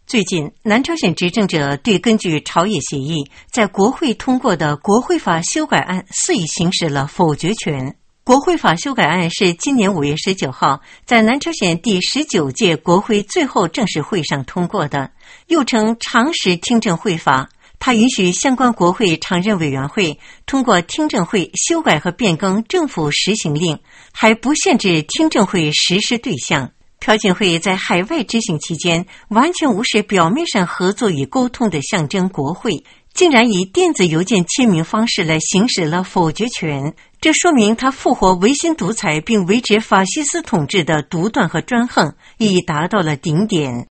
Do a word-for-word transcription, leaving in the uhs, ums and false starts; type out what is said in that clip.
最近，南朝鲜执政者对根据朝野协议在国会通过的国会法修改案肆意行使了否决权。国会法修改案是今年五月十九号在南朝鲜第十九届国会最后正式会上通过的，又称常识听证会法。它允许相关国会常任委员会通过听证会修改和变更政府实行令，还不限制听证会实施对象。朴槿惠在海外执行期间完全无视表面上合作与沟通的象征国会，竟然以电子邮件签名方式来行使了否决权。这说明他复活维新独裁并维持法西斯统治的独断和专横已达到了顶点。